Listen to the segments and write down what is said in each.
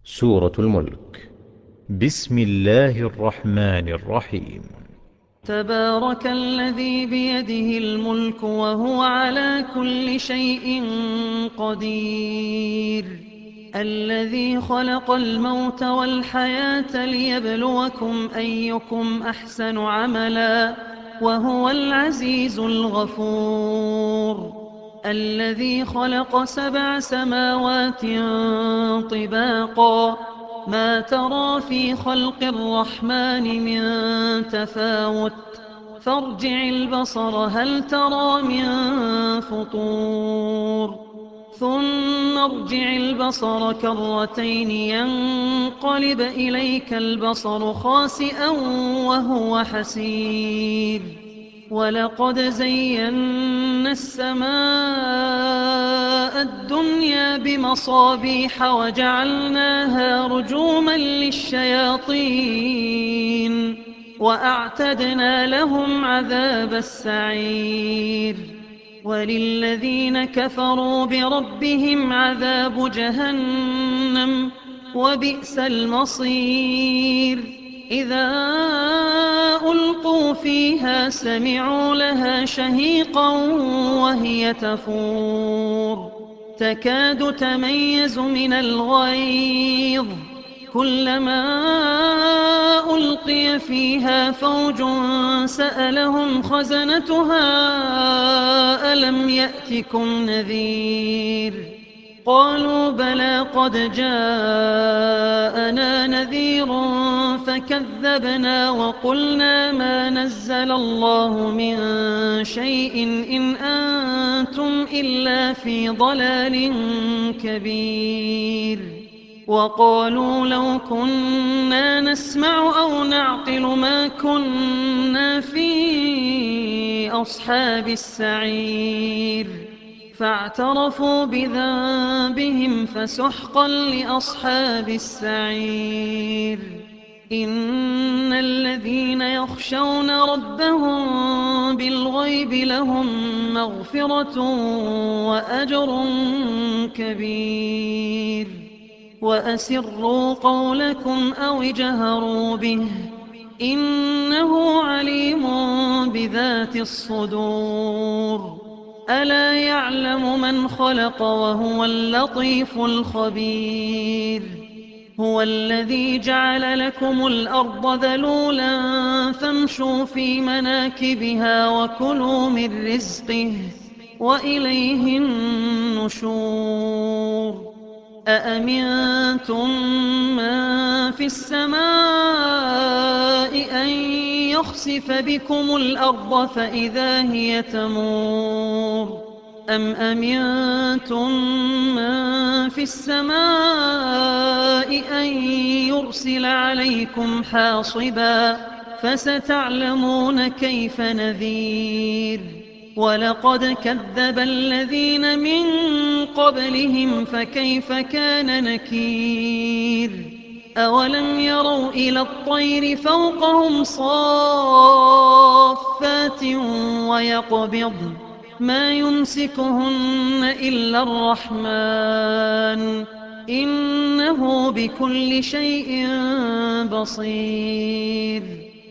سورة الملك. بسم الله الرحمن الرحيم. تبارك الذي بيده الملك وهو على كل شيء قدير. الذي خلق الموت والحياة ليبلوكم أيكم أحسن عملا وهو العزيز الغفور. الذي خلق 7 سماوات طباقا ما ترى في خلق الرحمن من تفاوت فارجع البصر هل ترى من فطور ثم ارجع البصر كرتين ينقلب إليك البصر خاسئا وهو حسير. ولقد زينا السماء الدنيا بمصابيح وجعلناها رجوما للشياطين وأعتدنا لهم عذاب السعير. وللذين كفروا بربهم عذاب جهنم وبئس المصير. إذا ألقوا فيها سمعوا لها شهيقا وهي تفور تكاد تميز من الغيظ كلما ألقي فيها فوج سألهم خزنتها ألم يأتكم نذير قالوا بلى قد جاءنا نذير فكذبنا وقلنا ما نزل الله من شيء إن أنتم إلا في ضلال كبير. وقالوا لو كنا نسمع أو نعقل ما كنا في أصحاب السعير فاعترفوا بذنبهم فسحقا لأصحاب السعير. إن الذين يخشون ربهم بالغيب لهم مغفرة وأجر كبير. وأسروا قولكم أو اجهروا به إنه عليم بذات الصدور. ألا يعلم من خلق وهو اللطيف الخبير. هو الذي جعل لكم الأرض ذلولا فامشوا في مناكبها وكلوا من رزقه وإليه النشور. أأمنتم من في السماء أن يخسف بكم الأرض فإذا هي تمور أم أمنتم من في السماء أن يرسل عليكم حاصبا فستعلمون كيف نذير. ولقد كذب الذين من قبلهم فكيف كان نكير. أولم يروا إلى الطير فوقهم صافات ويقبضن ما يمسكهن إلا الرحمن إنه بكل شيء بصير.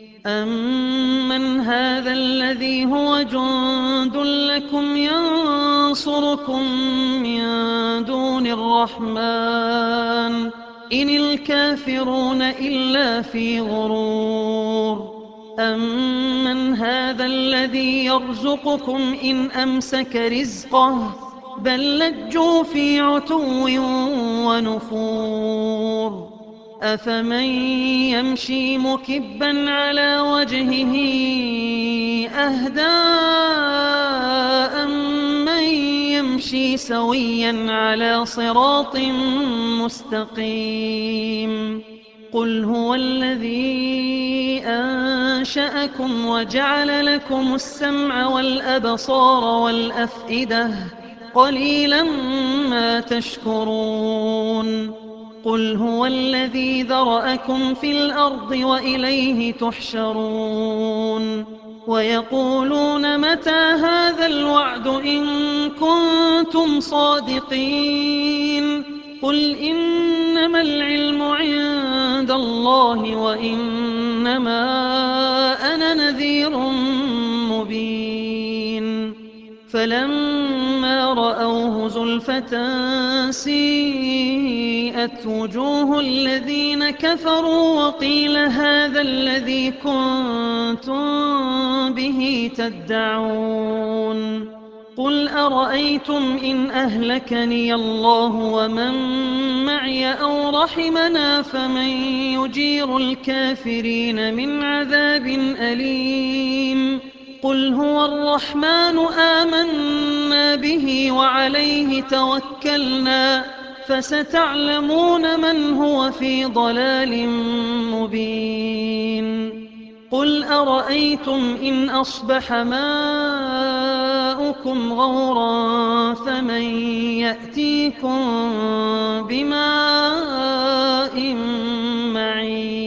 أمن هذا الذي هو جند لكم ينصركم من دون الرحمن إن الكافرون إلا في غرور. أمن هذا الذي يرزقكم إن أمسك رزقه بل لجوا في عتو ونفور. أفمن يمشي مكبا على وجهه أهدى أمن يمشي سويا على صراط مستقيم. قل هو الذي أنشأكم وجعل لكم السمع والأبصار والأفئدة قليلا ما تشكرون. قل هو الذي ذرأكم في الأرض وإليه تحشرون. ويقولون متى هذا الوعد إن كنتم صادقين قل إنما العلم عند الله وإنما أنا نذير مبين فلما رأوه زلفة سيئت وجوه الذين كفروا وقيل هذا الذي كنتم به تدعون قل أرأيتم إن أهلكني الله ومن معي أو رحمنا فمن يجير الكافرين من عذاب أليم قل هو الرحمن آمنا به وعليه توكلنا فستعلمون من هو في ضلال مبين قل أرأيتم إن أصبح ماؤكم غورا فمن يأتيكم بماء معين